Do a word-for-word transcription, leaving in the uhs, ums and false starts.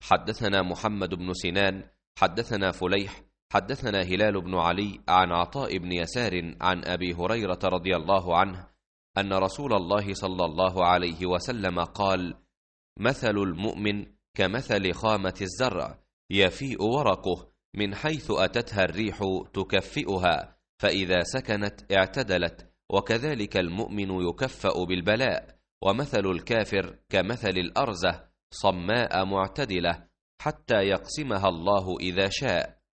حدثنا محمد بن سنان حدثنا فليح حدثنا هلال بن علي عن عطاء بن يسار عن أبي هريرة رضي الله عنه أن رسول الله صلى الله عليه وسلم قال: مثل المؤمن كمثل خامة الزرع يفيء ورقه من حيث أتتها الريح تكفئها، فإذا سكنت اعتدلت، وكذلك المؤمن يكفأ بالبلاء. ومثل الكافر كمثل الأرزة صماء معتدلة حتى يقسمها الله إذا شاء.